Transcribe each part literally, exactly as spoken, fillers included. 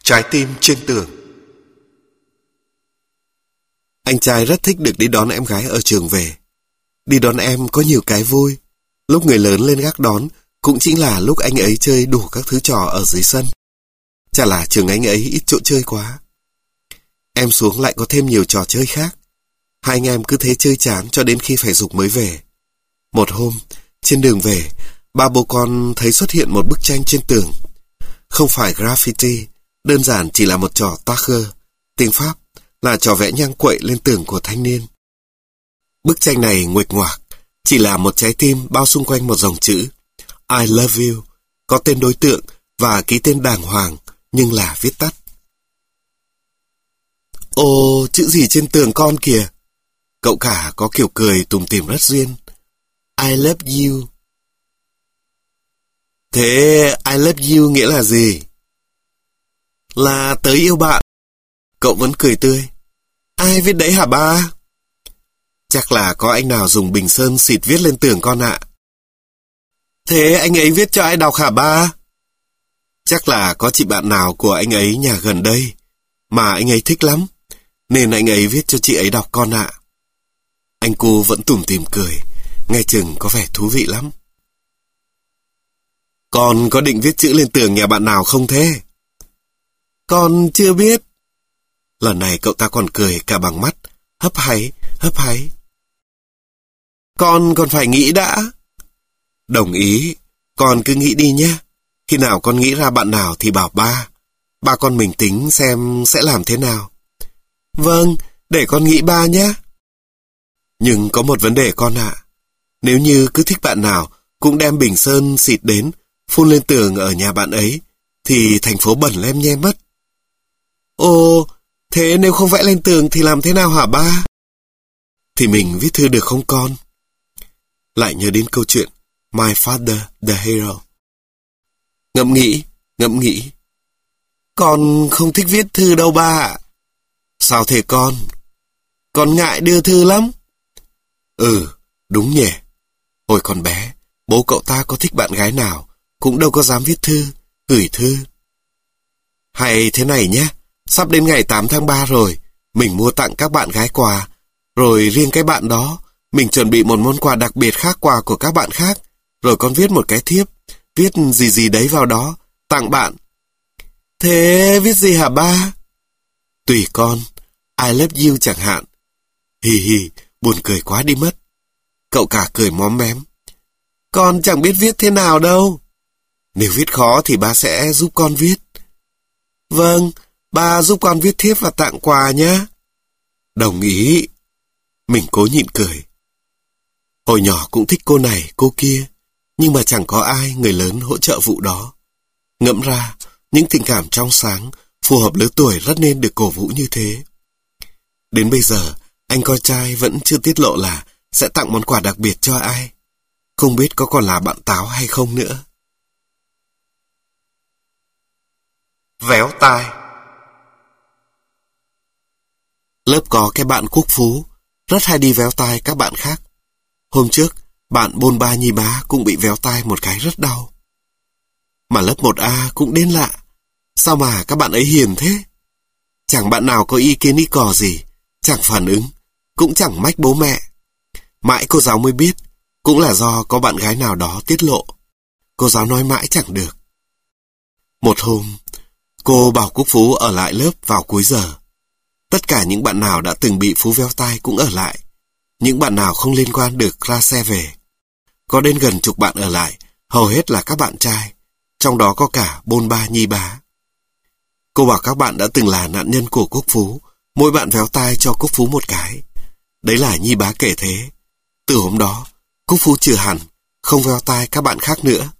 Trái tim trên tường. Anh trai rất thích được đi đón em gái ở trường về. Đi đón em có nhiều cái vui. Lúc người lớn lên gác đón cũng chính là lúc anh ấy chơi đủ các thứ trò ở dưới sân. Chả là trường anh ấy ít chỗ chơi quá. Em xuống lại có thêm nhiều trò chơi khác. Hai anh em cứ thế chơi chán cho đến khi phải giục mới về. Một hôm, trên đường về, ba bố con thấy xuất hiện một bức tranh trên tường. Không phải graffiti, đơn giản chỉ là một trò tagger, tiếng Pháp là trò vẽ nhang quậy lên tường của thanh niên. Bức tranh này nguệch ngoạc, chỉ là một trái tim bao xung quanh một dòng chữ I love you, có tên đối tượng và ký tên đàng hoàng, nhưng là viết tắt. Ồ, chữ gì trên tường con kìa? Cậu cả có kiểu cười tủm tỉm rất duyên. I love you. Thế I love you nghĩa là gì? Là tớ yêu bạn. Cậu vẫn cười tươi. Ai viết đấy hả ba? Chắc là có anh nào dùng bình sơn xịt viết lên tường con ạ. Thế anh ấy viết cho ai đọc hả ba? Chắc là có chị bạn nào của anh ấy nhà gần đây mà anh ấy thích lắm, nên anh ấy viết cho chị ấy đọc con ạ. Anh cu vẫn tủm tỉm cười, nghe chừng có vẻ thú vị lắm. Con có định viết chữ lên tường nhà bạn nào không thế? Con chưa biết. Lần này cậu ta còn cười cả bằng mắt, hấp háy, hấp háy. Con còn phải nghĩ đã. Đồng ý, con cứ nghĩ đi nhé. Khi nào con nghĩ ra bạn nào thì bảo ba. Ba con mình tính xem sẽ làm thế nào. Vâng, để con nghĩ ba nhé. Nhưng có một vấn đề con ạ. Nếu như cứ thích bạn nào cũng đem bình sơn xịt đến, phun lên tường ở nhà bạn ấy, thì thành phố bẩn lem nhem mất. Ồ, thế nếu không vẽ lên tường thì làm thế nào hả ba? Thì mình viết thư được không con? Lại nhớ đến câu chuyện My Father the Hero. Ngẫm nghĩ, ngẫm nghĩ. Con không thích viết thư đâu ba ạ. Sao thế con? Con ngại đưa thư lắm. Ừ, đúng nhỉ. Hồi còn bé, bố cậu ta có thích bạn gái nào cũng đâu có dám viết thư, gửi thư. Hay thế này nhé, sắp đến ngày tám tháng ba rồi, mình mua tặng các bạn gái quà, rồi riêng cái bạn đó, mình chuẩn bị một món quà đặc biệt khác quà của các bạn khác, rồi con viết một cái thiếp, viết gì gì đấy vào đó, tặng bạn. Thế viết gì hả ba? Tùy con, I love you chẳng hạn. Hì hì, buồn cười quá đi mất. Cậu cả cười móm mém. Con chẳng biết viết thế nào đâu. Nếu viết khó thì ba sẽ giúp con viết. Vâng, ba giúp con viết thiếp và tặng quà nhé. Đồng ý. Mình cố nhịn cười. Hồi nhỏ cũng thích cô này, cô kia, nhưng mà chẳng có ai người lớn hỗ trợ vụ đó. Ngẫm ra, những tình cảm trong sáng, phù hợp lứa tuổi rất nên được cổ vũ như thế. Đến bây giờ, anh con trai vẫn chưa tiết lộ là sẽ tặng món quà đặc biệt cho ai. Không biết có còn là bạn táo hay không nữa. Véo tai. Lớp có cái bạn Quốc Phú, rất hay đi véo tai các bạn khác. Hôm trước, bạn Bôn Ba Nhi Bá cũng bị véo tai một cái rất đau. Mà lớp một A cũng đến lạ. Sao mà các bạn ấy hiền thế? Chẳng bạn nào có ý kiến ý cò gì, chẳng phản ứng, cũng chẳng mách bố mẹ. Mãi cô giáo mới biết, cũng là do có bạn gái nào đó tiết lộ. Cô giáo nói mãi chẳng được. Một hôm, cô bảo Quốc Phú ở lại lớp vào cuối giờ. Tất cả những bạn nào đã từng bị Phú véo tai cũng ở lại. Những bạn nào không liên quan được ra xe về. Có đến gần chục bạn ở lại, hầu hết là các bạn trai, trong đó có cả Bôn Ba Nhi Bá. Cô bảo các bạn đã từng là nạn nhân của Quốc Phú, mỗi bạn véo tai cho Quốc Phú một cái. Đấy là Nhi Bá kể thế. Từ hôm đó, Quốc Phú trừ hẳn, không véo tai các bạn khác nữa.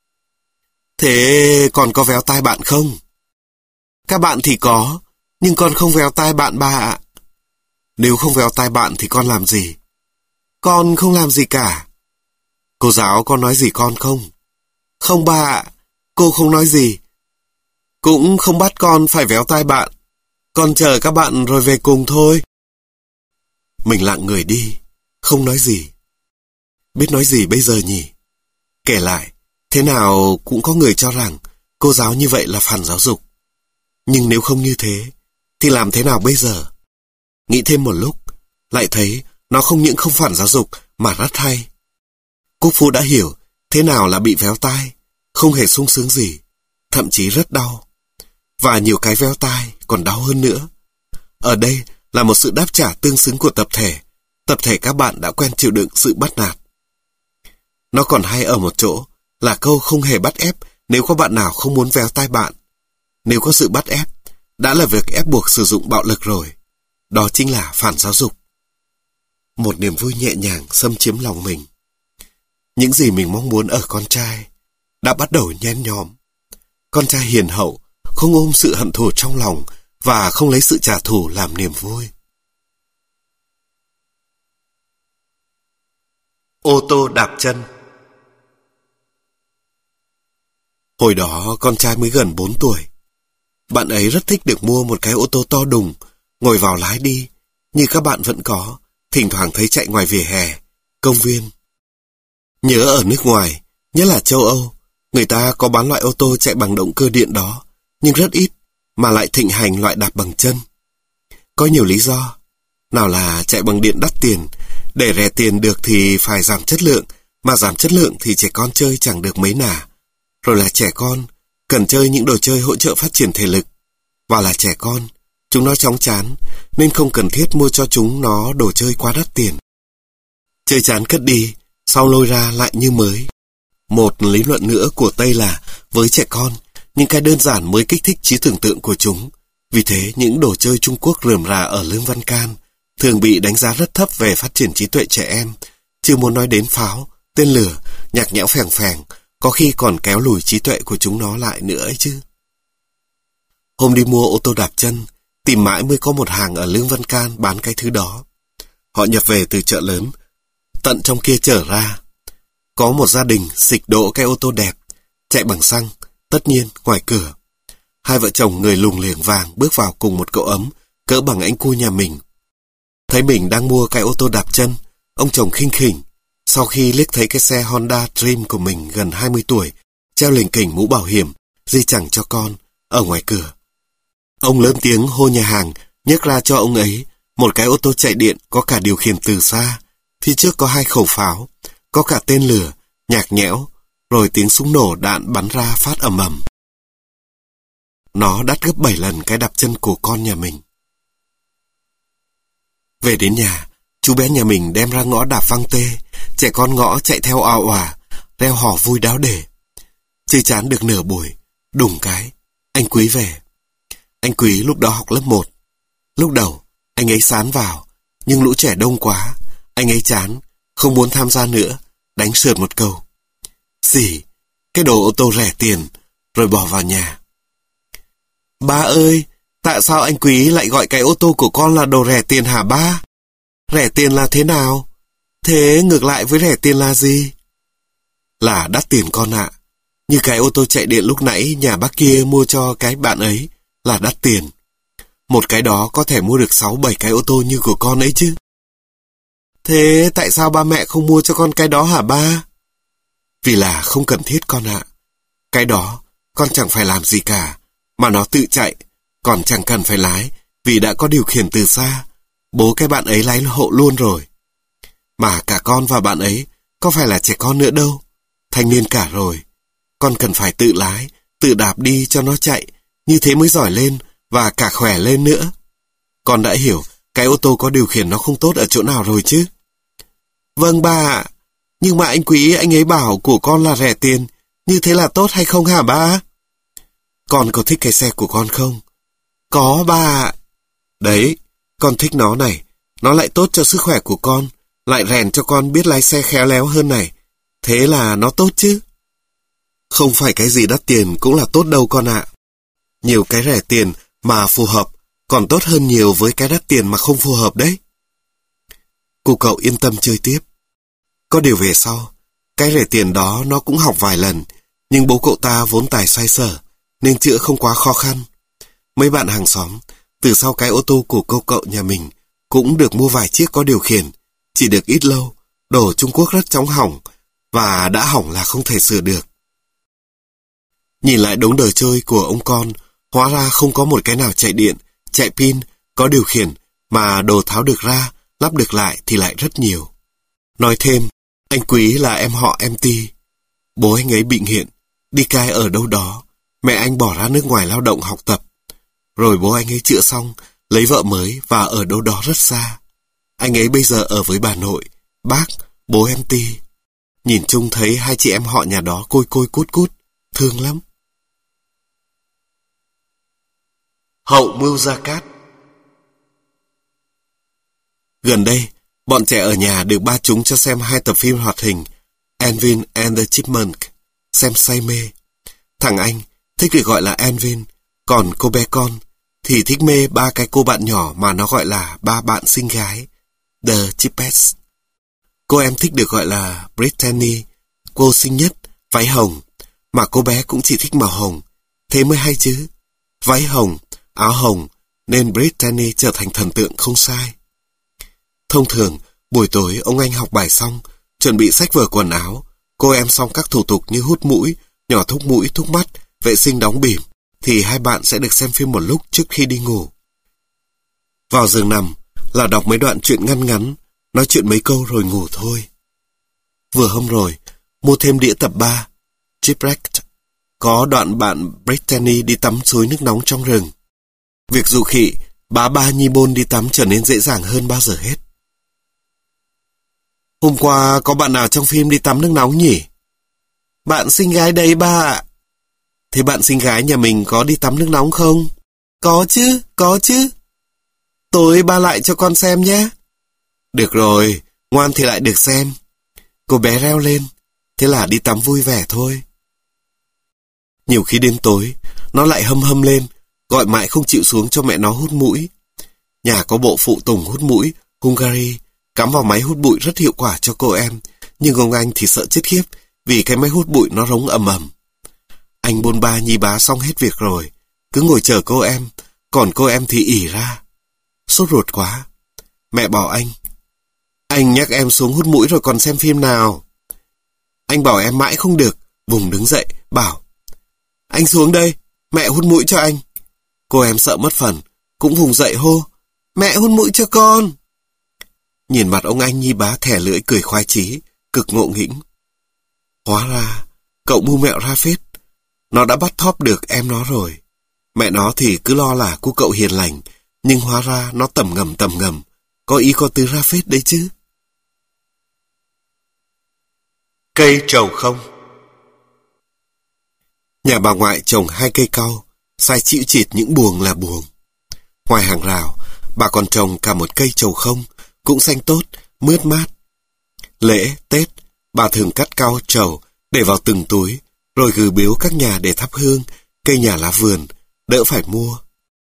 Thế còn có véo tai bạn không? Các bạn thì có, nhưng con không véo tai bạn ba ạ. Nếu không véo tai bạn thì con làm gì? Con không làm gì cả. Cô giáo có nói gì con không? Không ba ạ, cô không nói gì. Cũng không bắt con phải véo tai bạn. Con chờ các bạn rồi về cùng thôi. Mình lặng người đi, không nói gì. Biết nói gì bây giờ nhỉ? Kể lại, thế nào cũng có người cho rằng cô giáo như vậy là phản giáo dục. Nhưng nếu không như thế, thì làm thế nào bây giờ? Nghĩ thêm một lúc, lại thấy nó không những không phản giáo dục mà rất hay. Quốc Phú đã hiểu thế nào là bị véo tai, không hề sung sướng gì, thậm chí rất đau. Và nhiều cái véo tai còn đau hơn nữa. Ở đây là một sự đáp trả tương xứng của tập thể. Tập thể các bạn đã quen chịu đựng sự bắt nạt. Nó còn hay ở một chỗ là câu không hề bắt ép nếu có bạn nào không muốn véo tai bạn. Nếu có sự bắt ép, đã là việc ép buộc sử dụng bạo lực rồi. Đó chính là phản giáo dục. Một niềm vui nhẹ nhàng xâm chiếm lòng mình. Những gì mình mong muốn ở con trai đã bắt đầu nhen nhóm. Con trai hiền hậu, không ôm sự hận thù trong lòng và không lấy sự trả thù làm niềm vui. Ô tô đạp chân. Hồi đó con trai mới gần bốn tuổi. Bạn ấy rất thích được mua một cái ô tô to đùng, ngồi vào lái đi, như các bạn vẫn có, thỉnh thoảng thấy chạy ngoài vỉa hè, công viên. Nhớ ở nước ngoài, nhất là châu Âu, người ta có bán loại ô tô chạy bằng động cơ điện đó, nhưng rất ít, mà lại thịnh hành loại đạp bằng chân. Có nhiều lý do. Nào là chạy bằng điện đắt tiền, để rẻ tiền được thì phải giảm chất lượng, mà giảm chất lượng thì trẻ con chơi chẳng được mấy nà. Rồi là trẻ con, cần chơi những đồ chơi hỗ trợ phát triển thể lực. Và là trẻ con, chúng nó chóng chán, nên không cần thiết mua cho chúng nó đồ chơi quá đắt tiền. Chơi chán cất đi, sau lôi ra lại như mới. Một lý luận nữa của Tây là, với trẻ con, những cái đơn giản mới kích thích trí tưởng tượng của chúng. Vì thế, những đồ chơi Trung Quốc rườm rà ở Lương Văn Can thường bị đánh giá rất thấp về phát triển trí tuệ trẻ em. Chưa muốn nói đến pháo, tên lửa, nhạc nhẽo phèng phèng, có khi còn kéo lùi trí tuệ của chúng nó lại nữa ấy chứ. Hôm đi mua ô tô đạp chân, tìm mãi mới có một hàng ở Lương Văn Can bán cái thứ đó. Họ nhập về từ chợ lớn, tận trong kia chở ra. Có một gia đình xịch đỗ cái ô tô đẹp, chạy bằng xăng, tất nhiên ngoài cửa. Hai vợ chồng người lùng liềng vàng bước vào cùng một cậu ấm, cỡ bằng anh cu nhà mình. Thấy mình đang mua cái ô tô đạp chân, ông chồng khinh khỉnh. Sau khi liếc thấy cái xe Honda Dream của mình gần hai mươi tuổi, treo lình kỉnh mũ bảo hiểm, di chẳng cho con, ở ngoài cửa. Ông lớn tiếng hô nhà hàng, nhấc ra cho ông ấy một cái ô tô chạy điện có cả điều khiển từ xa. Phía trước có hai khẩu pháo, có cả tên lửa, nhạc nhẽo, rồi tiếng súng nổ đạn bắn ra phát ầm ầm. Nó đắt gấp bảy lần cái đạp chân của con nhà mình. Về đến nhà, chú bé nhà mình đem ra ngõ đạp văng tê, trẻ con ngõ chạy theo ào òa, reo hò vui đáo để. Chơi chán được nửa buổi, đùng cái, anh Quý về. Anh Quý lúc đó học lớp một. Lúc đầu, anh ấy sán vào, nhưng lũ trẻ đông quá, anh ấy chán, không muốn tham gia nữa, đánh sượt một câu. Gì, cái đồ ô tô rẻ tiền, rồi bỏ vào nhà. Ba ơi, tại sao anh Quý lại gọi cái ô tô của con là đồ rẻ tiền hả ba? Rẻ tiền là thế nào? Thế ngược lại với rẻ tiền là gì? Là đắt tiền con ạ. Như cái ô tô chạy điện lúc nãy nhà bác kia mua cho cái bạn ấy là đắt tiền. Một cái đó có thể mua được sáu bảy cái ô tô như của con ấy chứ. Thế tại sao ba mẹ không mua cho con cái đó hả ba? Vì là không cần thiết con ạ. Cái đó con chẳng phải làm gì cả, mà nó tự chạy, còn chẳng cần phải lái, vì đã có điều khiển từ xa. Bố cái bạn ấy lái hộ luôn rồi. Mà cả con và bạn ấy có phải là trẻ con nữa đâu, thanh niên cả rồi. Con cần phải tự lái, tự đạp đi cho nó chạy, như thế mới giỏi lên và cả khỏe lên nữa. Con đã hiểu cái ô tô có điều khiển nó không tốt ở chỗ nào rồi chứ? Vâng ba ạ, nhưng mà anh Quý anh ấy bảo của con là rẻ tiền, như thế là tốt hay không hả ba? Con có thích cái xe của con không? Có ba ạ. Đấy, con thích nó này, nó lại tốt cho sức khỏe của con, lại rèn cho con biết lái xe khéo léo hơn này. Thế là nó tốt chứ? Không phải cái gì đắt tiền cũng là tốt đâu con ạ. Nhiều cái rẻ tiền mà phù hợp còn tốt hơn nhiều với cái đắt tiền mà không phù hợp đấy. Cô cậu yên tâm chơi tiếp. Có điều về sau, cái rẻ tiền đó nó cũng học vài lần, nhưng bố cậu ta vốn tài xoay sở, nên chữa không quá khó khăn. Mấy bạn hàng xóm, từ sau cái ô tô của cô cậu nhà mình, cũng được mua vài chiếc có điều khiển, chỉ được ít lâu, đồ Trung Quốc rất chóng hỏng, và đã hỏng là không thể sửa được. Nhìn lại đống đồ chơi của ông con, Hóa ra không có một cái nào chạy điện, chạy pin, có điều khiển, mà đồ tháo được ra, lắp được lại thì lại rất nhiều. Nói thêm, anh Quý là em họ em Ti. Bố anh ấy bệnh hiện, đi cai ở đâu đó. Mẹ anh bỏ ra nước ngoài lao động học tập. Rồi bố anh ấy chữa xong, lấy vợ mới và ở đâu đó rất xa. Anh ấy bây giờ ở với bà nội, bác, bố em Ti. Nhìn chung thấy hai chị em họ nhà đó côi côi cút cút, thương lắm. Hậu mưu gia cát. Gần đây, bọn trẻ ở nhà được ba chúng cho xem hai tập phim hoạt hình Alvin and the Chipmunk, xem say mê. Thằng anh thích được gọi là Alvin, còn cô bé con thì thích mê ba cái cô bạn nhỏ mà nó gọi là ba bạn xinh gái, The Chipettes. Cô em thích được gọi là Brittany, cô xinh nhất, váy hồng, mà cô bé cũng chỉ thích màu hồng, thế mới hay chứ. Váy hồng, áo hồng, nên Brittany trở thành thần tượng không sai. Thông thường, buổi tối ông anh học bài xong, chuẩn bị xách vở quần áo, cô em xong các thủ tục như hút mũi, nhỏ thuốc mũi, thuốc mắt, vệ sinh đóng bỉm, thì hai bạn sẽ được xem phim một lúc trước khi đi ngủ. Vào giường nằm là đọc mấy đoạn truyện ngắn ngắn, nói chuyện mấy câu rồi ngủ thôi. Vừa hôm rồi, mua thêm đĩa tập ba, Shipwrecked, có đoạn bạn Brittany đi tắm suối nước nóng trong rừng. Việc dụ khị, bá ba nhi bôn đi tắm trở nên dễ dàng hơn bao giờ hết. Hôm qua có bạn nào trong phim đi tắm nước nóng nhỉ? Bạn xinh gái đấy ba ạ. Thế bạn xinh gái nhà mình có đi tắm nước nóng không? Có chứ, có chứ. Tối ba lại cho con xem nhé. Được rồi, ngoan thì lại được xem. Cô bé reo lên, thế là đi tắm vui vẻ thôi. Nhiều khi đến tối, nó lại hâm hâm lên, gọi mãi không chịu xuống cho mẹ nó hút mũi. Nhà có bộ phụ tùng hút mũi, Hungary, cắm vào máy hút bụi rất hiệu quả cho cô em, nhưng ông anh thì sợ chết khiếp, vì cái máy hút bụi nó rống ầm ầm. Anh bôn ba nhi bá xong hết việc rồi, cứ ngồi chờ cô em, còn cô em thì ỉ ra. Sốt ruột quá. Mẹ bảo anh, anh nhắc em xuống hút mũi rồi còn xem phim nào. Anh bảo em mãi không được, vùng đứng dậy, bảo, anh xuống đây, mẹ hút mũi cho anh. Cô em sợ mất phần, cũng vùng dậy hô, mẹ hút mũi cho con. Nhìn mặt ông anh nhi bá thẻ lưỡi cười khoái chí, cực ngộ nghĩnh. Hóa ra, cậu mưu mẹo ra phết. Nó đã bắt thóp được em nó rồi. Mẹ nó thì cứ lo là cô cậu hiền lành, nhưng hóa ra nó tầm ngầm tầm ngầm, có ý có tứ ra phết đấy chứ. Cây trầu không. Nhà bà ngoại trồng hai cây cau, sai chịu chịt những buồng là buồng. Ngoài hàng rào, bà còn trồng cả một cây trầu không, cũng xanh tốt, mướt mát. Lễ, Tết, bà thường cắt cau trầu để vào từng túi, rồi gửi biếu các nhà để thắp hương, cây nhà lá vườn, đỡ phải mua.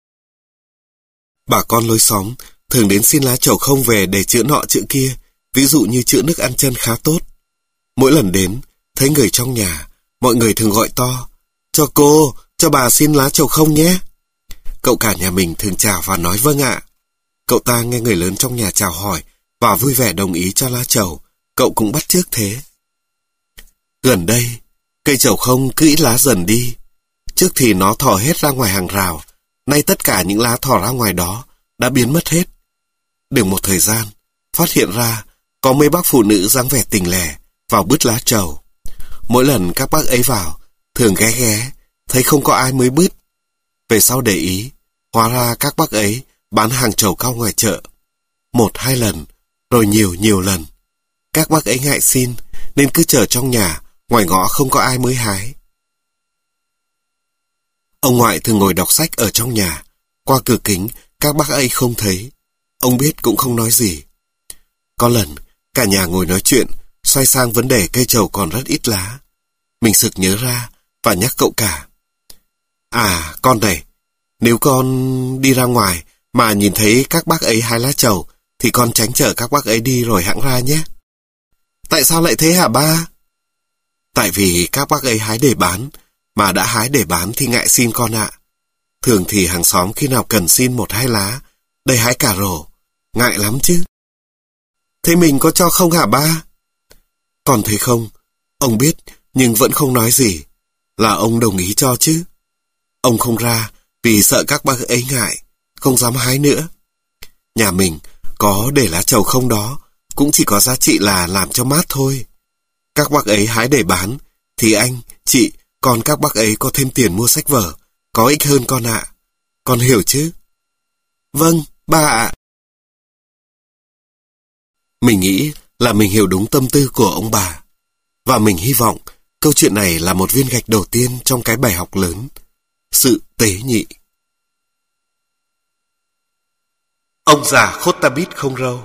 Bà con lối xóm thường đến xin lá trầu không về để chữa nọ chữa kia, ví dụ như chữa nước ăn chân khá tốt. Mỗi lần đến, thấy người trong nhà, mọi người thường gọi to, cho cô, cho bà xin lá trầu không nhé. Cậu cả nhà mình thường chào và nói vâng ạ. Cậu ta nghe người lớn trong nhà chào hỏi và vui vẻ đồng ý cho lá trầu, cậu cũng bắt chước thế. Gần đây, cây trầu không cứ ít lá dần đi. Trước thì nó thò hết ra ngoài hàng rào, nay tất cả những lá thò ra ngoài đó đã biến mất hết. Được một thời gian, phát hiện ra có mấy bác phụ nữ dáng vẻ tình lẻ vào bứt lá trầu. Mỗi lần các bác ấy vào, thường ghé ghé, thấy không có ai mới bứt. Về sau để ý, hóa ra các bác ấy bán hàng trầu cao ngoài chợ. Một hai lần, rồi nhiều nhiều lần. Các bác ấy ngại xin, nên cứ chờ trong nhà, ngoài ngõ không có ai mới hái. Ông ngoại thường ngồi đọc sách ở trong nhà. Qua cửa kính, các bác ấy không thấy. Ông biết cũng không nói gì. Có lần, cả nhà ngồi nói chuyện, xoay sang vấn đề cây trầu còn rất ít lá. Mình sực nhớ ra và nhắc cậu cả. À, con này, nếu con đi ra ngoài mà nhìn thấy các bác ấy hái lá trầu, thì con tránh chở các bác ấy đi rồi hẵng ra nhé. Tại sao lại thế hả ba? Tại vì các bác ấy hái để bán, mà đã hái để bán thì ngại xin con ạ. Thường thì hàng xóm khi nào cần xin một hai lá, đây hái cả rổ, ngại lắm chứ. Thế mình có cho không hả ba? Còn thấy không, ông biết nhưng vẫn không nói gì, là ông đồng ý cho chứ. Ông không ra vì sợ các bác ấy ngại, không dám hái nữa. Nhà mình có để lá trầu không đó, cũng chỉ có giá trị là làm cho mát thôi. Các bác ấy hái để bán, thì anh, chị, còn các bác ấy có thêm tiền mua sách vở, có ích hơn con ạ. Con hiểu chứ? Vâng, ba ạ. Mình nghĩ là mình hiểu đúng tâm tư của ông bà. Và mình hy vọng câu chuyện này là một viên gạch đầu tiên trong cái bài học lớn. Sự tế nhị. Ông già Khotabit không râu.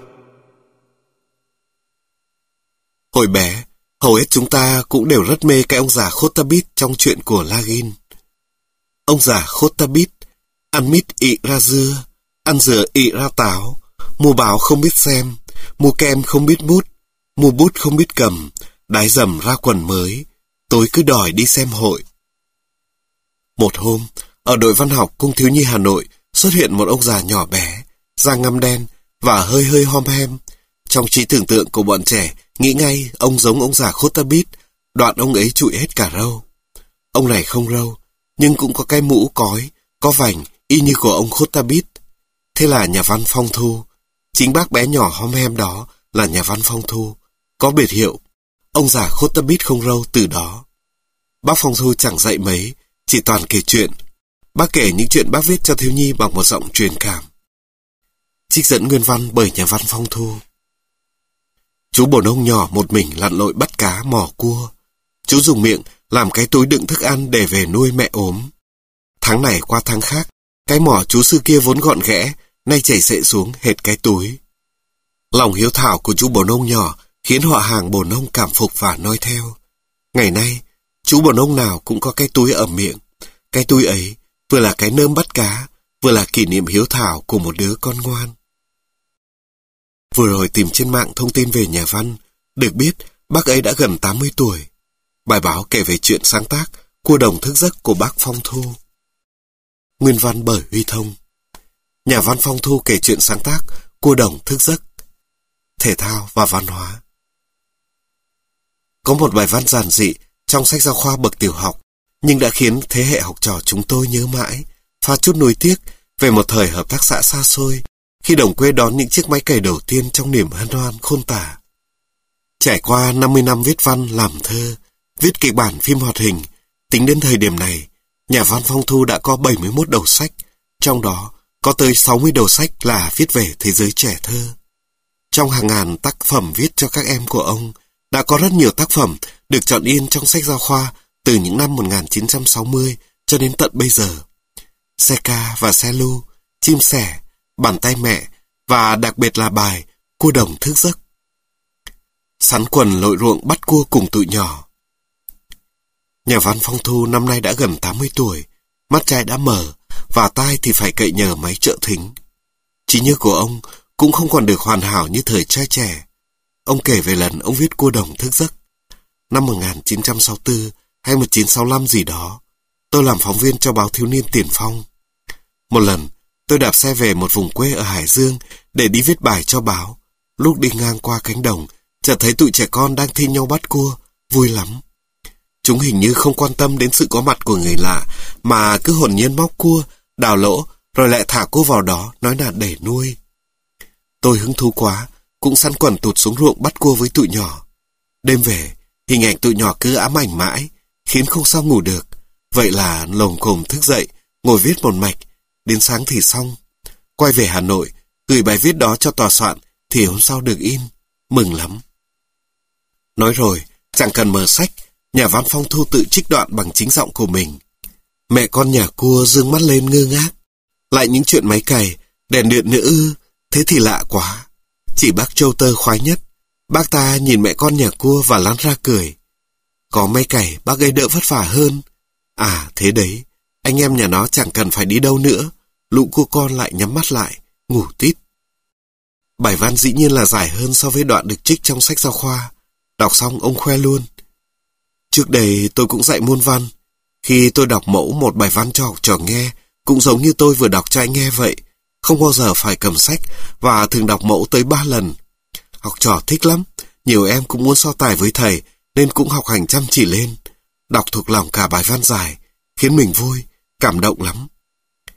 Hồi bé, hầu hết chúng ta cũng đều rất mê cái ông già Khotabit trong chuyện của Lagin. Ông già Khotabit ăn mít ị ra dưa, ăn dừa ị ra táo, mua báo không biết xem, mua kem không biết bút, mua bút không biết cầm, đái dầm ra quần mới, tối cứ đòi đi xem hội. Một hôm, ở đội văn học Cung Thiếu Nhi Hà Nội xuất hiện một ông già nhỏ bé, da ngăm đen và hơi hơi hom hem. Trong trí tưởng tượng của bọn trẻ, nghĩ ngay ông giống ông già Khotabit, đoạn ông ấy trụi hết cả râu. Ông này không râu, nhưng cũng có cái mũ cói, có vành, y như của ông Khotabit. Thế là nhà văn Phong Thu. Chính bác bé nhỏ hom hem đó là nhà văn Phong Thu, có biệt hiệu ông già Khotabit không râu từ đó. Bác Phong Thu chẳng dạy mấy, chỉ toàn kể chuyện. Bác kể những chuyện bác viết cho thiếu nhi bằng một giọng truyền cảm. Trích dẫn nguyên văn bởi nhà văn Phong Thu. Chú bồ nông nhỏ một mình lặn lội bắt cá mò cua. Chú dùng miệng làm cái túi đựng thức ăn để về nuôi mẹ ốm. Tháng này qua tháng khác, cái mỏ chú xưa kia vốn gọn ghẽ, nay chảy xệ xuống hệt cái túi. Lòng hiếu thảo của chú bồ nông nhỏ khiến họ hàng bồ nông cảm phục và noi theo. Ngày nay, chú bồ nông nào cũng có cái túi ở miệng. Cái túi ấy vừa là cái nơm bắt cá, vừa là kỷ niệm hiếu thảo của một đứa con ngoan. Vừa rồi tìm trên mạng thông tin về nhà văn, được biết bác ấy đã gần tám mươi tuổi. Bài báo kể về chuyện sáng tác Cua Đồng Thức Giấc của bác Phong Thu. Nguyên văn bởi Huy Thông. Nhà văn Phong Thu kể chuyện sáng tác Cua Đồng Thức Giấc. Thể thao và văn hóa. Có một bài văn giản dị trong sách giáo khoa bậc tiểu học, nhưng đã khiến thế hệ học trò chúng tôi nhớ mãi, pha chút nuối tiếc về một thời hợp tác xã xa xôi, khi đồng quê đón những chiếc máy cày đầu tiên trong niềm hân hoan khôn tả. Trải qua năm mươi năm viết văn, làm thơ, viết kịch bản phim hoạt hình, tính đến thời điểm này, nhà văn Phong Thu đã có bảy mươi mốt đầu sách, trong đó có tới sáu mươi đầu sách là viết về thế giới trẻ thơ. Trong hàng ngàn tác phẩm viết cho các em của ông, đã có rất nhiều tác phẩm được chọn in trong sách giáo khoa từ những năm một nghìn chín trăm sáu mươi cho đến tận bây giờ. Xe ca và xe lu, chim sẻ, bàn tay mẹ và đặc biệt là bài Cua Đồng Thức Giấc. Sắn quần lội ruộng bắt cua cùng tụi nhỏ. Nhà văn Phong Thu năm nay đã gần tám mươi tuổi, mắt trái đã mở và tai thì phải cậy nhờ máy trợ thính. Trí nhớ của ông cũng không còn được hoàn hảo như thời trai trẻ. Ông kể về lần ông viết Cua Đồng Thức Giấc. Năm một nghìn chín trăm sáu mươi tư hay một nghìn chín trăm sáu mươi lăm gì đó, tôi làm phóng viên cho báo Thiếu Niên Tiền Phong. Một lần, tôi đạp xe về một vùng quê ở Hải Dương để đi viết bài cho báo. Lúc đi ngang qua cánh đồng, chợt thấy tụi trẻ con đang thi nhau bắt cua, vui lắm. Chúng hình như không quan tâm đến sự có mặt của người lạ, mà cứ hồn nhiên móc cua, đào lỗ, rồi lại thả cua vào đó, nói là để nuôi. Tôi hứng thú quá, cũng sắn quần tụt xuống ruộng bắt cua với tụi nhỏ. Đêm về, hình ảnh tụi nhỏ cứ ám ảnh mãi, khiến không sao ngủ được. Vậy là lồm cồm thức dậy, ngồi viết một mạch, đến sáng thì xong. Quay về Hà Nội, gửi bài viết đó cho tòa soạn, thì hôm sau được in. Mừng lắm. Nói rồi, chẳng cần mở sách, nhà văn Phong Thu tự trích đoạn bằng chính giọng của mình. Mẹ con nhà cua dương mắt lên ngơ ngác. Lại những chuyện máy cày, đèn điện nữa ư, thế thì lạ quá. Chỉ bác Châu Tơ khoái nhất. Bác ta nhìn mẹ con nhà cua và lăn ra cười. Có máy cày, bác ấy đỡ vất vả hơn. À, thế đấy, anh em nhà nó chẳng cần phải đi đâu nữa. Lũ cua con lại nhắm mắt lại, ngủ tít. Bài văn dĩ nhiên là dài hơn so với đoạn được trích trong sách giáo khoa. Đọc xong ông khoe luôn. Trước đây tôi cũng dạy môn văn. Khi tôi đọc mẫu một bài văn cho học trò nghe, cũng giống như tôi vừa đọc cho anh nghe vậy. Không bao giờ phải cầm sách và thường đọc mẫu tới ba lần. Học trò thích lắm. Nhiều em cũng muốn so tài với thầy nên cũng học hành chăm chỉ lên. Đọc thuộc lòng cả bài văn dài khiến mình vui, cảm động lắm.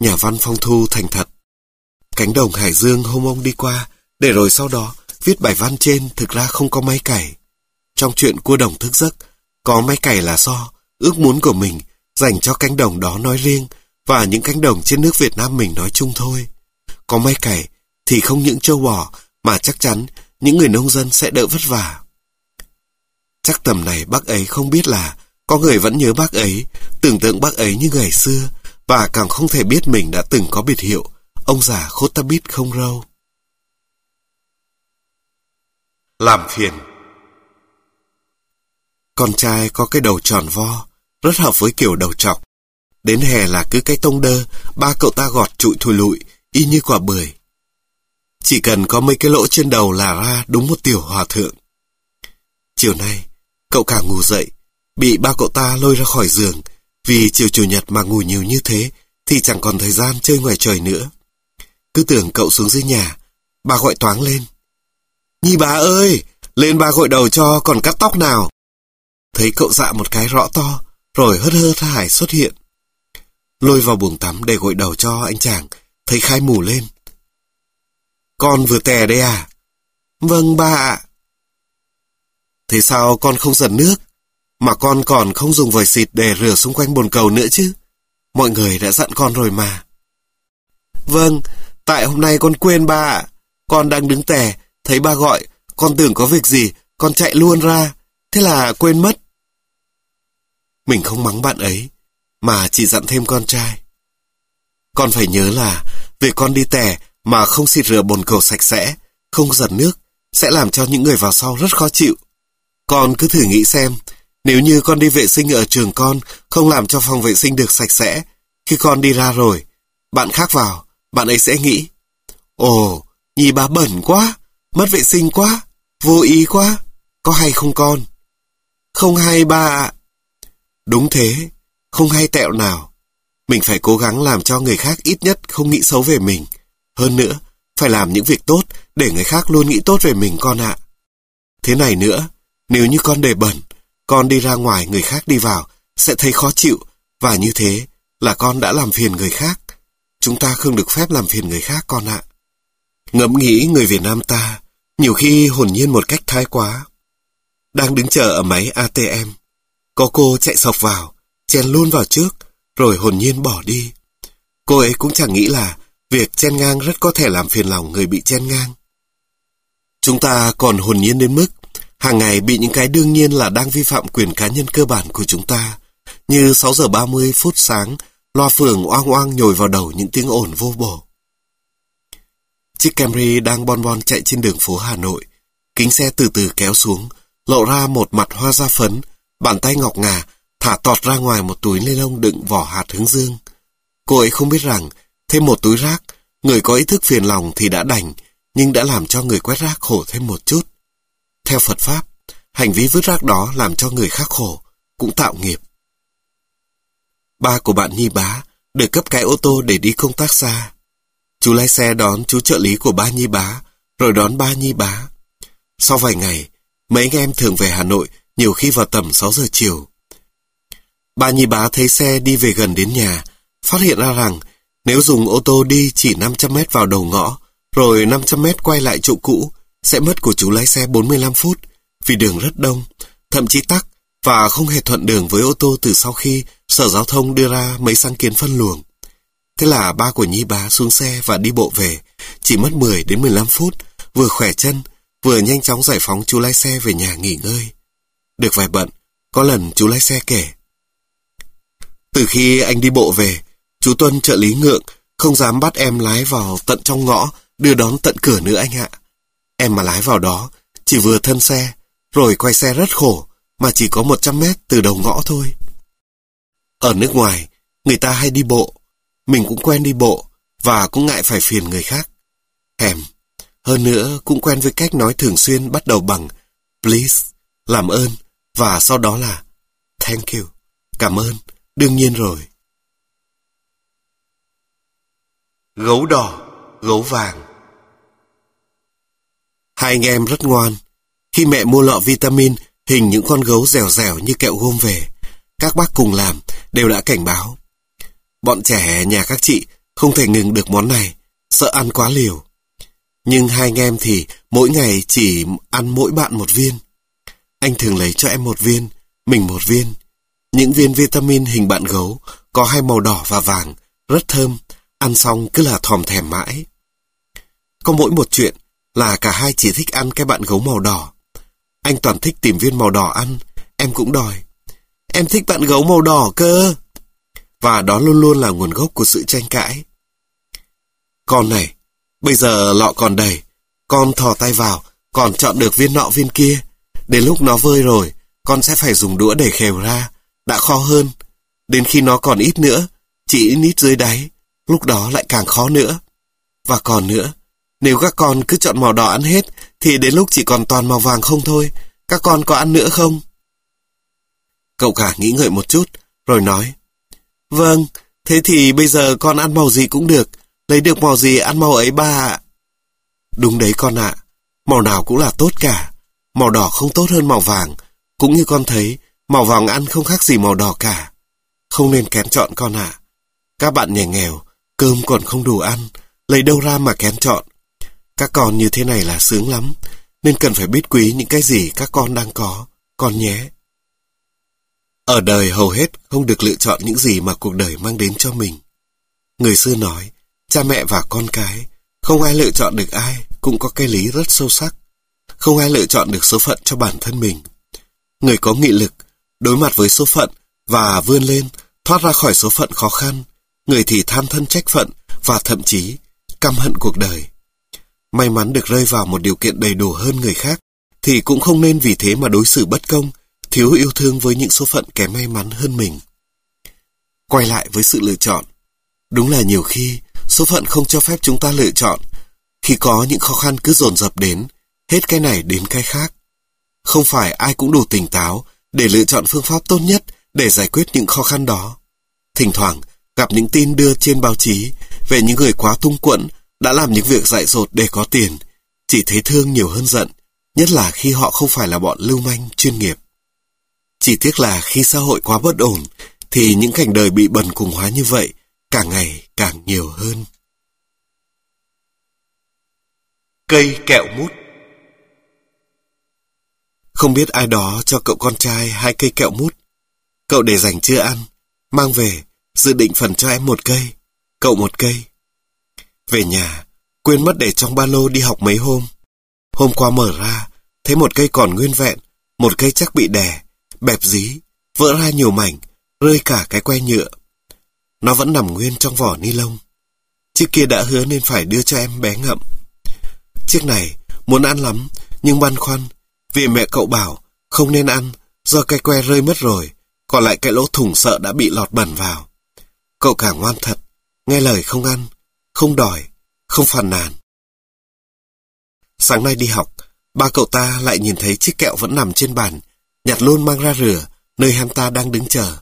Nhà văn phong thu thành thật. Cánh đồng Hải Dương hôm ông đi qua, để rồi sau đó viết bài văn trên thực ra không có máy cày. Trong chuyện Cua Đồng Thức Giấc, có máy cày là do ước muốn của mình dành cho cánh đồng đó nói riêng và những cánh đồng trên nước Việt Nam mình nói chung thôi. Có máy cày thì không những trâu bò mà chắc chắn những người nông dân sẽ đỡ vất vả. Chắc tầm này bác ấy không biết là có người vẫn nhớ bác ấy, tưởng tượng bác ấy như ngày xưa, và càng không thể biết mình đã từng có biệt hiệu ông già khốt ta bít không râu. Làm phiền. Con trai có cái đầu tròn vo, rất hợp với kiểu đầu trọc. Đến hè là cứ cái tông đơ, ba cậu ta gọt trụi thùi lụi, y như quả bưởi. Chỉ cần có mấy cái lỗ trên đầu là ra đúng một tiểu hòa thượng. Chiều nay, cậu cả ngủ dậy, bị ba cậu ta lôi ra khỏi giường, vì chiều chủ nhật mà ngủ nhiều như thế thì chẳng còn thời gian chơi ngoài trời nữa. Cứ tưởng cậu xuống dưới nhà, bà gọi toáng lên. Nhi bà ơi, lên ba gội đầu cho, còn cắt tóc nào. Thấy cậu dạ một cái rõ to, rồi hớt hớt hải xuất hiện. Lôi vào buồng tắm để gội đầu cho anh chàng, thấy khai mù lên. Con vừa tè đây à? Vâng ba ạ. Thế sao con không giật nước, mà con còn không dùng vòi xịt để rửa xung quanh bồn cầu nữa chứ? Mọi người đã dặn con rồi mà. Vâng, tại hôm nay con quên ba ạ. Con đang đứng tè, thấy ba gọi, con tưởng có việc gì, con chạy luôn ra, thế là quên mất. Mình không mắng bạn ấy, mà chỉ dặn thêm con trai. Con phải nhớ là việc con đi tè mà không xịt rửa bồn cầu sạch sẽ, không giật nước, sẽ làm cho những người vào sau rất khó chịu. Con cứ thử nghĩ xem, nếu như con đi vệ sinh ở trường con, không làm cho phòng vệ sinh được sạch sẽ, khi con đi ra rồi, bạn khác vào, bạn ấy sẽ nghĩ, ồ, Nhi bà bẩn quá, mất vệ sinh quá, vô ý quá, có hay không con? Không hay ba ạ. Đúng thế, không hay tẹo nào. Mình phải cố gắng làm cho người khác ít nhất không nghĩ xấu về mình. Hơn nữa, phải làm những việc tốt để người khác luôn nghĩ tốt về mình con ạ. Thế này nữa, nếu như con để bẩn, con đi ra ngoài người khác đi vào, sẽ thấy khó chịu, và như thế là con đã làm phiền người khác. Chúng ta không được phép làm phiền người khác con ạ. Ngẫm nghĩ người Việt Nam ta, nhiều khi hồn nhiên một cách thái quá. Đang đứng chờ ở máy a tê em, có cô chạy sộc vào, chen luôn vào trước, rồi hồn nhiên bỏ đi. Cô ấy cũng chẳng nghĩ là việc chen ngang rất có thể làm phiền lòng người bị chen ngang. Chúng ta còn hồn nhiên đến mức hàng ngày bị những cái đương nhiên là đang vi phạm quyền cá nhân cơ bản của chúng ta, như sáu giờ ba mươi phút sáng, loa phường oang oang nhồi vào đầu những tiếng ồn vô bổ. Chiếc Camry đang bon bon chạy trên đường phố Hà Nội, kính xe từ từ kéo xuống, lộ ra một mặt hoa da phấn, bàn tay ngọc ngà thả tọt ra ngoài một túi ni lông đựng vỏ hạt hướng dương. Cô ấy không biết rằng thêm một túi rác, người có ý thức phiền lòng thì đã đành, nhưng đã làm cho người quét rác khổ thêm một chút. Theo Phật Pháp, hành vi vứt rác đó làm cho người khác khổ, cũng tạo nghiệp. Ba của bạn Nhi Bá được cấp cái ô tô để đi công tác xa. Chú lái xe đón chú trợ lý của ba Nhi Bá, rồi đón ba Nhi Bá. Sau vài ngày, mấy anh em thường về Hà Nội, nhiều khi vào tầm sáu giờ chiều. Ba Nhi Bá thấy xe đi về gần đến nhà, phát hiện ra rằng nếu dùng ô tô đi chỉ năm trăm mét vào đầu ngõ, rồi năm trăm mét quay lại chỗ cũ, sẽ mất của chú lái xe bốn mươi lăm phút, vì đường rất đông, thậm chí tắc, và không hề thuận đường với ô tô từ sau khi Sở Giao thông đưa ra mấy sáng kiến phân luồng. Thế là ba của Nhi Bá xuống xe và đi bộ về, chỉ mất mười đến mười lăm phút, vừa khỏe chân, vừa nhanh chóng giải phóng chú lái xe về nhà nghỉ ngơi. Được vài bận, có lần chú lái xe kể. Từ khi anh đi bộ về, chú Tuân trợ lý ngượng, không dám bắt em lái vào tận trong ngõ, đưa đón tận cửa nữa anh ạ. Em mà lái vào đó, chỉ vừa thân xe, rồi quay xe rất khổ, mà chỉ có một trăm mét từ đầu ngõ thôi. Ở nước ngoài, người ta hay đi bộ, mình cũng quen đi bộ, và cũng ngại phải phiền người khác. Hèm, hơn nữa cũng quen với cách nói thường xuyên bắt đầu bằng please, làm ơn, và sau đó là thank you, cảm ơn, đương nhiên rồi. Gấu đỏ, gấu vàng. Hai anh em rất ngoan. Khi mẹ mua lọ vitamin hình những con gấu dẻo dẻo như kẹo gôm về, các bác cùng làm đều đã cảnh báo. Bọn trẻ nhà các chị Không thể ngừng được món này, sợ ăn quá liều. Nhưng hai anh em thì mỗi ngày chỉ ăn mỗi bạn một viên. Anh thường lấy cho em một viên, mình một viên. Những viên vitamin hình bạn gấu, có hai màu đỏ và vàng, rất thơm, ăn xong cứ là thòm thèm mãi. Có mỗi một chuyện là cả hai chỉ thích ăn cái bạn gấu màu đỏ. Anh toàn thích tìm viên màu đỏ ăn, em cũng đòi. Em thích bạn gấu màu đỏ cơ. Và đó luôn luôn là nguồn gốc của sự tranh cãi. Con này, bây giờ lọ còn đầy, con thò tay vào, còn chọn được viên nọ viên kia. Đến lúc nó vơi rồi, con sẽ phải dùng đũa để khều ra, đã khó hơn. Đến khi nó còn ít nữa, chỉ nít dưới đáy, lúc đó lại càng khó nữa. Và còn nữa, nếu các con cứ chọn màu đỏ ăn hết, thì đến lúc chỉ còn toàn màu vàng không thôi, các con có ăn nữa không? Cậu cả nghĩ ngợi một chút, rồi nói, vâng, thế thì bây giờ con ăn màu gì cũng được, lấy được màu gì ăn màu ấy ba ạ. Đúng đấy con ạ, màu nào cũng là tốt cả, màu đỏ không tốt hơn màu vàng, cũng như con thấy, màu vàng ăn không khác gì màu đỏ cả. Không nên kén chọn con ạ. Các bạn nhà nghèo, cơm còn không đủ ăn, lấy đâu ra mà kén chọn. Các con như thế này là sướng lắm, nên cần phải biết quý những cái gì các con đang có, con nhé. Ở đời hầu hết không được lựa chọn những gì mà cuộc đời mang đến cho mình. Người xưa nói, cha mẹ và con cái, không ai lựa chọn được ai, cũng có cái lý rất sâu sắc. Không ai lựa chọn được số phận cho bản thân mình. Người có nghị lực, đối mặt với số phận và vươn lên, thoát ra khỏi số phận khó khăn. Người thì than thân trách phận và thậm chí căm hận cuộc đời. May mắn được rơi vào một điều kiện đầy đủ hơn người khác, thì cũng không nên vì thế mà đối xử bất công, thiếu yêu thương với những số phận kém may mắn hơn mình. Quay lại với sự lựa chọn. Đúng là nhiều khi, số phận không cho phép chúng ta lựa chọn. Khi có những khó khăn cứ dồn dập đến, hết cái này đến cái khác. Không phải ai cũng đủ tỉnh táo để lựa chọn phương pháp tốt nhất để giải quyết những khó khăn đó. Thỉnh thoảng, gặp những tin đưa trên báo chí về những người quá tung quẫn đã làm những việc dại dột để có tiền, chỉ thấy thương nhiều hơn giận, nhất là khi họ không phải là bọn lưu manh chuyên nghiệp. Chỉ tiếc là khi xã hội quá bất ổn, thì những cảnh đời bị bần cùng hóa như vậy càng ngày càng nhiều hơn. Cây kẹo mút. Không biết ai đó cho cậu con trai hai cây kẹo mút. Cậu để dành chưa ăn, mang về, dự định phần cho em một cây, cậu một cây. Về nhà, quên mất để trong ba lô đi học mấy hôm. Hôm qua mở ra, thấy một cây còn nguyên vẹn, một cây chắc bị đè, bẹp dí, vỡ ra nhiều mảnh, rơi cả cái que nhựa. Nó vẫn nằm nguyên trong vỏ ni lông. Chiếc kia đã hứa nên phải đưa cho em bé ngậm. Chiếc này muốn ăn lắm, nhưng băn khoăn, vì mẹ cậu bảo không nên ăn do cái que rơi mất rồi, còn lại cái lỗ thủng sợ đã bị lọt bẩn vào. Cậu cả ngoan thật, nghe lời không ăn, không đòi, không phàn nàn. Sáng nay đi học, ba cậu ta lại nhìn thấy chiếc kẹo vẫn nằm trên bàn, nhặt luôn mang ra rửa, nơi hắn ta đang đứng chờ.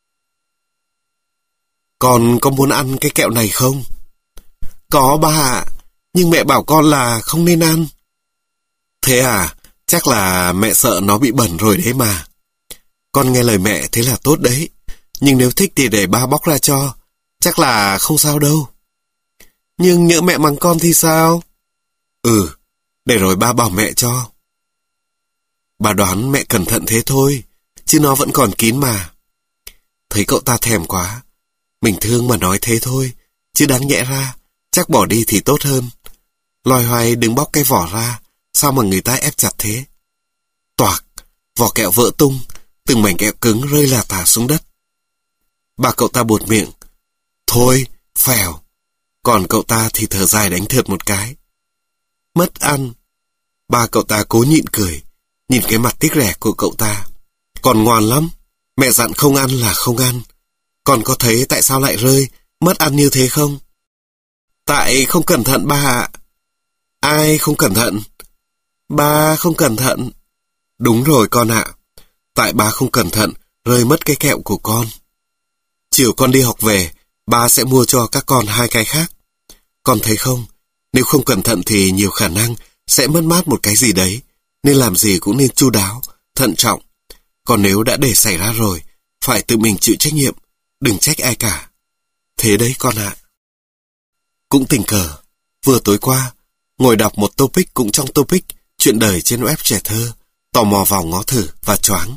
Con có muốn ăn cái kẹo này không? Có ba ạ, nhưng mẹ bảo con là không nên ăn. Thế à, chắc là mẹ sợ nó bị bẩn rồi đấy mà. Con nghe lời mẹ thế là tốt đấy, nhưng nếu thích thì để ba bóc ra cho, chắc là không sao đâu. Nhưng nhỡ mẹ mắng con thì sao? Ừ, để rồi ba bảo mẹ cho. Bà đoán mẹ cẩn thận thế thôi, chứ nó vẫn còn kín mà. Thấy cậu ta thèm quá, mình thương mà nói thế thôi, chứ đáng nhẽ ra, chắc bỏ đi thì tốt hơn. Loài hoài đừng bóc cái vỏ ra, sao mà người ta ép chặt thế? Toạc, vỏ kẹo vỡ tung, từng mảnh kẹo cứng rơi là tả xuống đất. Bà cậu ta buột miệng, thôi, phèo. Còn cậu ta thì thở dài đánh thượt một cái. Mất ăn. Ba cậu ta cố nhịn cười, nhìn cái mặt tiếc rẻ của cậu ta. Còn ngoan lắm, mẹ dặn không ăn là không ăn. Con có thấy tại sao lại rơi, mất ăn như thế không? Tại không cẩn thận ba ạ. Ai không cẩn thận? Ba không cẩn thận. Đúng rồi con ạ. Tại ba không cẩn thận, rơi mất cái kẹo của con. Chiều con đi học về, ba sẽ mua cho các con hai cái khác. Con thấy không, nếu không cẩn thận thì nhiều khả năng sẽ mất mát một cái gì đấy, nên làm gì cũng nên chu đáo, thận trọng. Còn nếu đã để xảy ra rồi, phải tự mình chịu trách nhiệm, đừng trách ai cả. Thế đấy con ạ. Cũng tình cờ, vừa tối qua, ngồi đọc một topic cũng trong topic chuyện đời trên web Trẻ Thơ, tò mò vào ngó thử và choáng.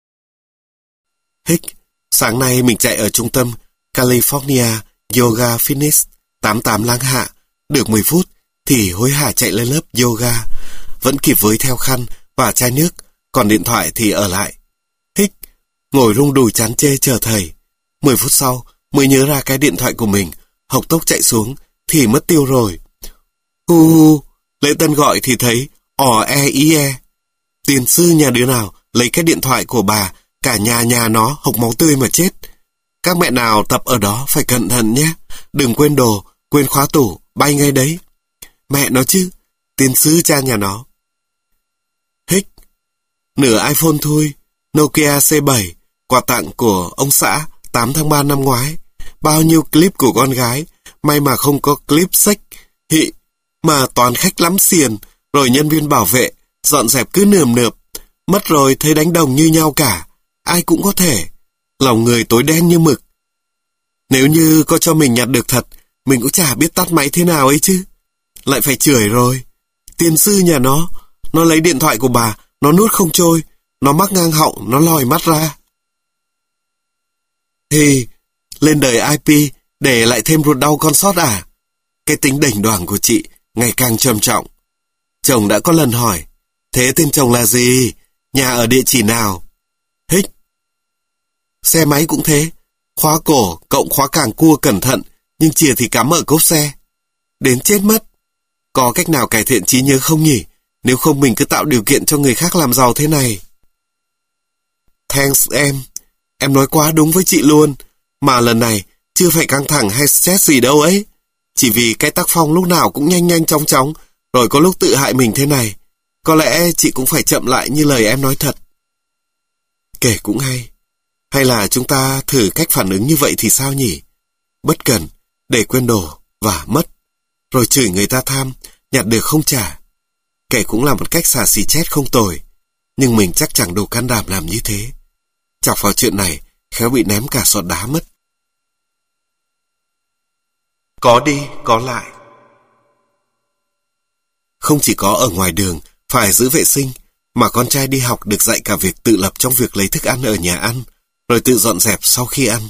Hích, sáng nay mình chạy ở trung tâm California Yoga Fitness tám mươi tám Láng Hạ, được mười phút thì hối hả chạy lên lớp yoga, vẫn kịp với theo khăn và chai nước, còn điện thoại thì ở lại. Hích, ngồi rung đùi chán chê chờ thầy. Mười phút sau mới nhớ ra cái điện thoại của mình, hộc tốc chạy xuống thì mất tiêu rồi. Hu hu, lễ tân gọi thì thấy ò e ý e. Tiền sư nhà đứa nào lấy cái điện thoại của bà, cả nhà nhà nó hộc máu tươi mà chết. Các mẹ nào tập ở đó phải cẩn thận nhé, đừng quên đồ, quên khóa tủ, bay ngay đấy. Mẹ nó chứ, tiền sư cha nhà nó. Hích, nửa iPhone thôi, Nokia C bảy, quà tặng của ông xã tám tháng ba năm ngoái. Bao nhiêu clip của con gái, may mà không có clip sex, hị, mà toàn khách lắm xiền, rồi nhân viên bảo vệ, dọn dẹp cứ nườm nượp. Mất rồi thấy đánh đồng như nhau cả, ai cũng có thể. Lòng người tối đen như mực. Nếu như có cho mình nhặt được thật, mình cũng chả biết tắt máy thế nào ấy chứ. Lại phải chửi rồi. Tiền sư nhà nó, nó lấy điện thoại của bà, nó nuốt không trôi, nó mắc ngang họng, nó lòi mắt ra. Thì, lên đời i pê để lại thêm ruột đau con sót à? Cái tính đỉnh đoảng của chị ngày càng trầm trọng. Chồng đã có lần hỏi, thế tên chồng là gì? Nhà ở địa chỉ nào? Hích, xe máy cũng thế, khóa cổ cộng khóa càng cua cẩn thận, nhưng chìa thì cắm ở cốp xe. Đến chết mất. Có cách nào cải thiện trí nhớ không nhỉ? Nếu không mình cứ tạo điều kiện cho người khác làm giàu thế này. Thanks em. Em nói quá đúng với chị luôn. Mà lần này chưa phải căng thẳng hay stress gì đâu ấy. Chỉ vì cái tác phong lúc nào cũng nhanh nhanh chóng chóng, rồi có lúc tự hại mình thế này. Có lẽ chị cũng phải chậm lại như lời em nói thật. Kể cũng hay. Hay là chúng ta thử cách phản ứng như vậy thì sao nhỉ? Bất cẩn, để quên đồ và mất. Rồi chửi người ta tham, nhặt được không trả. Kể cũng là một cách xả xì chết không tồi. Nhưng mình chắc chẳng đủ can đảm làm như thế. Chọc vào chuyện này, khéo bị ném cả sọt đá mất. Có đi, có lại. Không chỉ có ở ngoài đường, phải giữ vệ sinh, mà con trai đi học được dạy cả việc tự lập trong việc lấy thức ăn ở nhà ăn, rồi tự dọn dẹp sau khi ăn.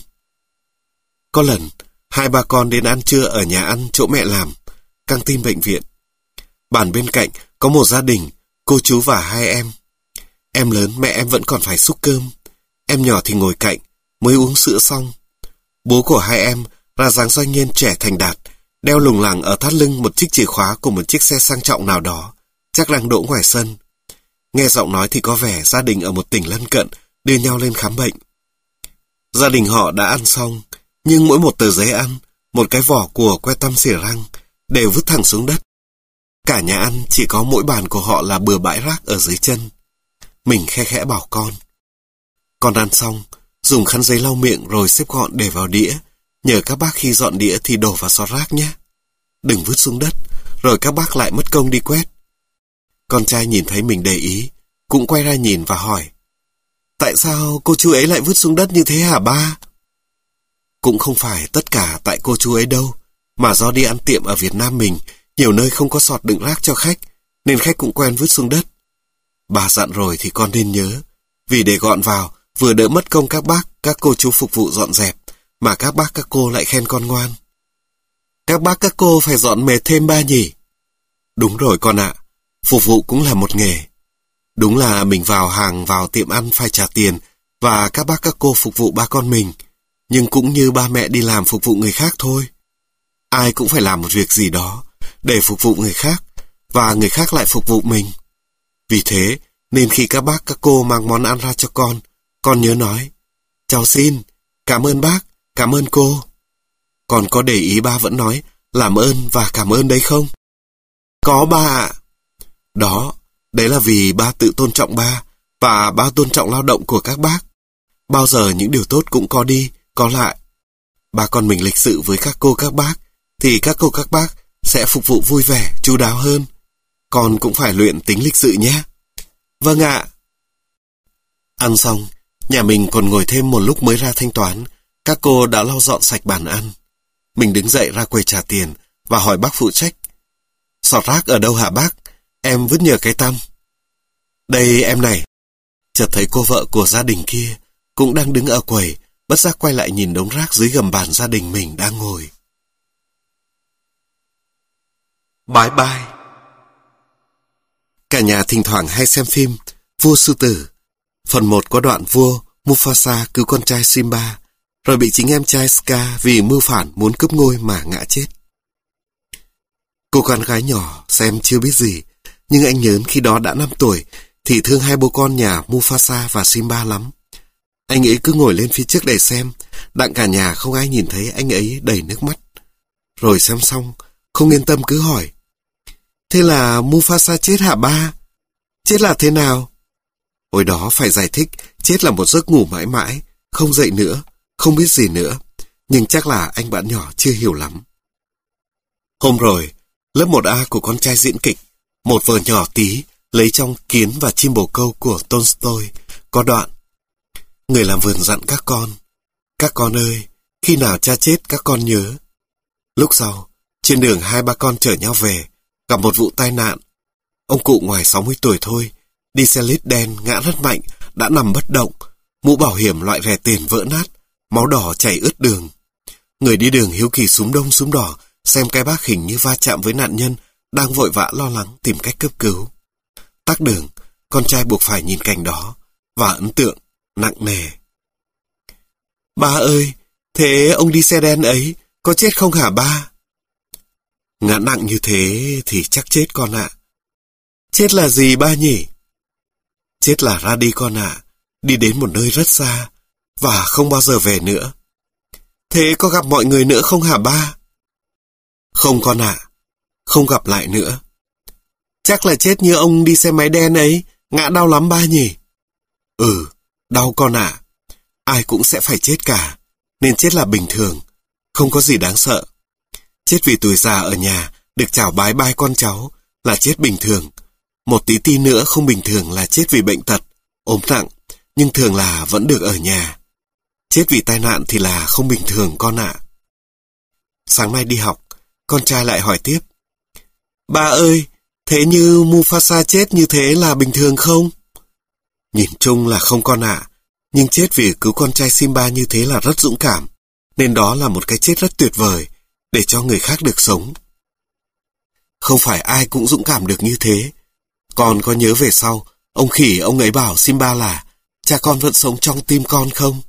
Có lần, hai ba con đến ăn trưa ở nhà ăn chỗ mẹ làm, căng tin bệnh viện. Bàn bên cạnh có một gia đình, cô chú và hai em. Em lớn mẹ em vẫn còn phải xúc cơm. Em nhỏ thì ngồi cạnh, mới uống sữa xong. Bố của hai em là dáng doanh nhân trẻ thành đạt, đeo lủng lẳng ở thắt lưng một chiếc chìa khóa của một chiếc xe sang trọng nào đó, chắc đang đỗ ngoài sân. Nghe giọng nói thì có vẻ gia đình ở một tỉnh lân cận đưa nhau lên khám bệnh. Gia đình họ đã ăn xong, nhưng mỗi một tờ giấy ăn, một cái vỏ của que tăm xỉa răng đều vứt thẳng xuống đất. Cả nhà ăn chỉ có mỗi bàn của họ là bừa bãi rác ở dưới chân. Mình khe khẽ bảo con. Con ăn xong, dùng khăn giấy lau miệng rồi xếp gọn để vào đĩa. Nhờ các bác khi dọn đĩa thì đổ vào xót rác nhé. Đừng vứt xuống đất, rồi các bác lại mất công đi quét. Con trai nhìn thấy mình để ý, cũng quay ra nhìn và hỏi. Tại sao cô chú ấy lại vứt xuống đất như thế hả ba? Cũng không phải tất cả tại cô chú ấy đâu, mà do đi ăn tiệm ở Việt Nam mình, nhiều nơi không có sọt đựng rác cho khách, nên khách cũng quen vứt xuống đất. Bà dặn rồi thì con nên nhớ, vì để gọn vào, vừa đỡ mất công các bác, các cô chú phục vụ dọn dẹp, mà các bác các cô lại khen con ngoan. Các bác các cô phải dọn mệt thêm ba nhỉ? Đúng rồi con ạ, phục vụ cũng là một nghề. Đúng là mình vào hàng vào tiệm ăn phải trả tiền, và các bác các cô phục vụ ba con mình, nhưng cũng như ba mẹ đi làm phục vụ người khác thôi. Ai cũng phải làm một việc gì đó để phục vụ người khác, và người khác lại phục vụ mình. Vì thế, nên khi các bác các cô mang món ăn ra cho con, con nhớ nói, cháu xin, cảm ơn bác, cảm ơn cô. Còn có để ý ba vẫn nói, làm ơn và cảm ơn đấy không? Có ba ạ. Đó, đấy là vì ba tự tôn trọng ba, và ba tôn trọng lao động của các bác. Bao giờ những điều tốt cũng có đi, có lại. Ba con mình lịch sự với các cô các bác, thì các cô các bác sẽ phục vụ vui vẻ, chu đáo hơn. Con cũng phải luyện tính lịch sự nhé. Vâng ạ. Ăn xong, nhà mình còn ngồi thêm một lúc mới ra thanh toán. Các cô đã lau dọn sạch bàn ăn. Mình đứng dậy ra quầy trả tiền và hỏi bác phụ trách. Sọt rác ở đâu hả bác? Em vứt nhờ cái tăm. Đây em này. Chợt thấy cô vợ của gia đình kia cũng đang đứng ở quầy, bất giác quay lại nhìn đống rác dưới gầm bàn gia đình mình đang ngồi. Bye bye. Cả nhà thỉnh thoảng hay xem phim Vua Sư Tử. Phần một có đoạn vua Mufasa cứu con trai Simba, rồi bị chính em trai Scar vì mưu phản muốn cướp ngôi mà ngã chết. Cô con gái nhỏ xem chưa biết gì, nhưng anh nhớn khi đó đã năm tuổi thì thương hai bố con nhà Mufasa và Simba lắm. Anh ấy cứ ngồi lên phía trước để xem, đặng cả nhà không ai nhìn thấy anh ấy đầy nước mắt. Rồi xem xong, không yên tâm cứ hỏi. Thế là Mufasa chết hả ba? Chết là thế nào? Hồi đó phải giải thích, chết là một giấc ngủ mãi mãi, không dậy nữa, không biết gì nữa. Nhưng chắc là anh bạn nhỏ chưa hiểu lắm. Hôm rồi, lớp một A của con trai diễn kịch, một vở nhỏ tí, lấy trong Kiến và Chim bồ câu của Tolstoy, có đoạn. Người làm vườn dặn các con, các con ơi, khi nào cha chết các con nhớ. Lúc sau, trên đường hai ba con chở nhau về, gặp một vụ tai nạn. Ông cụ ngoài sáu mươi tuổi thôi, đi xe lít đen ngã rất mạnh, đã nằm bất động, mũ bảo hiểm loại rẻ tiền vỡ nát, máu đỏ chảy ướt đường. Người đi đường hiếu kỳ súm đông súm đỏ, xem cái bác hình như va chạm với nạn nhân, đang vội vã lo lắng tìm cách cấp cứu. Tắc đường, con trai buộc phải nhìn cảnh đó, và ấn tượng, nặng nề. Ba ơi, thế ông đi xe đen ấy, có chết không hả ba? Ngã nặng như thế thì chắc chết con ạ. Chết là gì ba nhỉ? Chết là ra đi con ạ, đi đến một nơi rất xa, và không bao giờ về nữa. Thế có gặp mọi người nữa không hả ba? Không con ạ, không gặp lại nữa. Chắc là chết như ông đi xe máy đen ấy, ngã đau lắm ba nhỉ? Ừ, đau con ạ. Ai cũng sẽ phải chết cả, nên chết là bình thường, không có gì đáng sợ. Chết vì tuổi già ở nhà, được chào bái bai con cháu, là chết bình thường. Một tí ti nữa không bình thường là chết vì bệnh tật, ốm nặng, nhưng thường là vẫn được ở nhà. Chết vì tai nạn thì là không bình thường con ạ. Sáng nay đi học, con trai lại hỏi tiếp. Ba ơi, thế như Mufasa chết như thế là bình thường không? Nhìn chung là không con ạ, nhưng chết vì cứu con trai Simba như thế là rất dũng cảm, nên đó là một cái chết rất tuyệt vời, để cho người khác được sống. Không phải ai cũng dũng cảm được như thế. Con có nhớ về sau, ông khỉ ông ấy bảo Simba là cha con vẫn sống trong tim con không?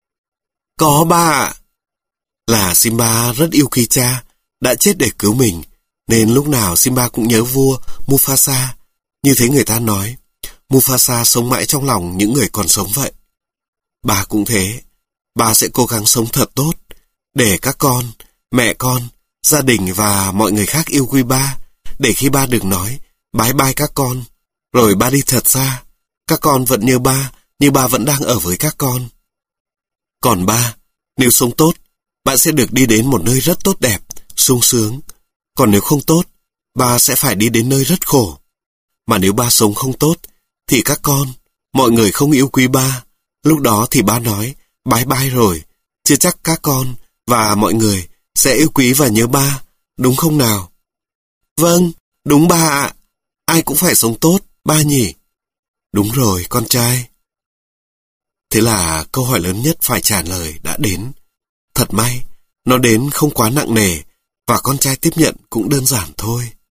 Có ba ạ. Là Simba rất yêu quý cha, đã chết để cứu mình, nên lúc nào Simba cũng nhớ vua Mufasa. Như thế người ta nói, Mufasa sống mãi trong lòng những người còn sống vậy. Ba cũng thế, ba sẽ cố gắng sống thật tốt, để các con, mẹ con, gia đình và mọi người khác yêu quý ba, để khi ba được nói, bái bai các con, rồi ba đi thật xa, các con vẫn nhớ ba, như ba vẫn đang ở với các con. Còn ba, nếu sống tốt, bạn sẽ được đi đến một nơi rất tốt đẹp, sung sướng. Còn nếu không tốt, ba sẽ phải đi đến nơi rất khổ. Mà nếu ba sống không tốt, thì các con, mọi người không yêu quý ba. Lúc đó thì ba nói, bái bai rồi, chưa chắc các con và mọi người sẽ yêu quý và nhớ ba, đúng không nào? Vâng, đúng ba ạ. Ai cũng phải sống tốt, ba nhỉ? Đúng rồi, con trai. Thế là câu hỏi lớn nhất phải trả lời đã đến. Thật may, nó đến không quá nặng nề, và con trai tiếp nhận cũng đơn giản thôi.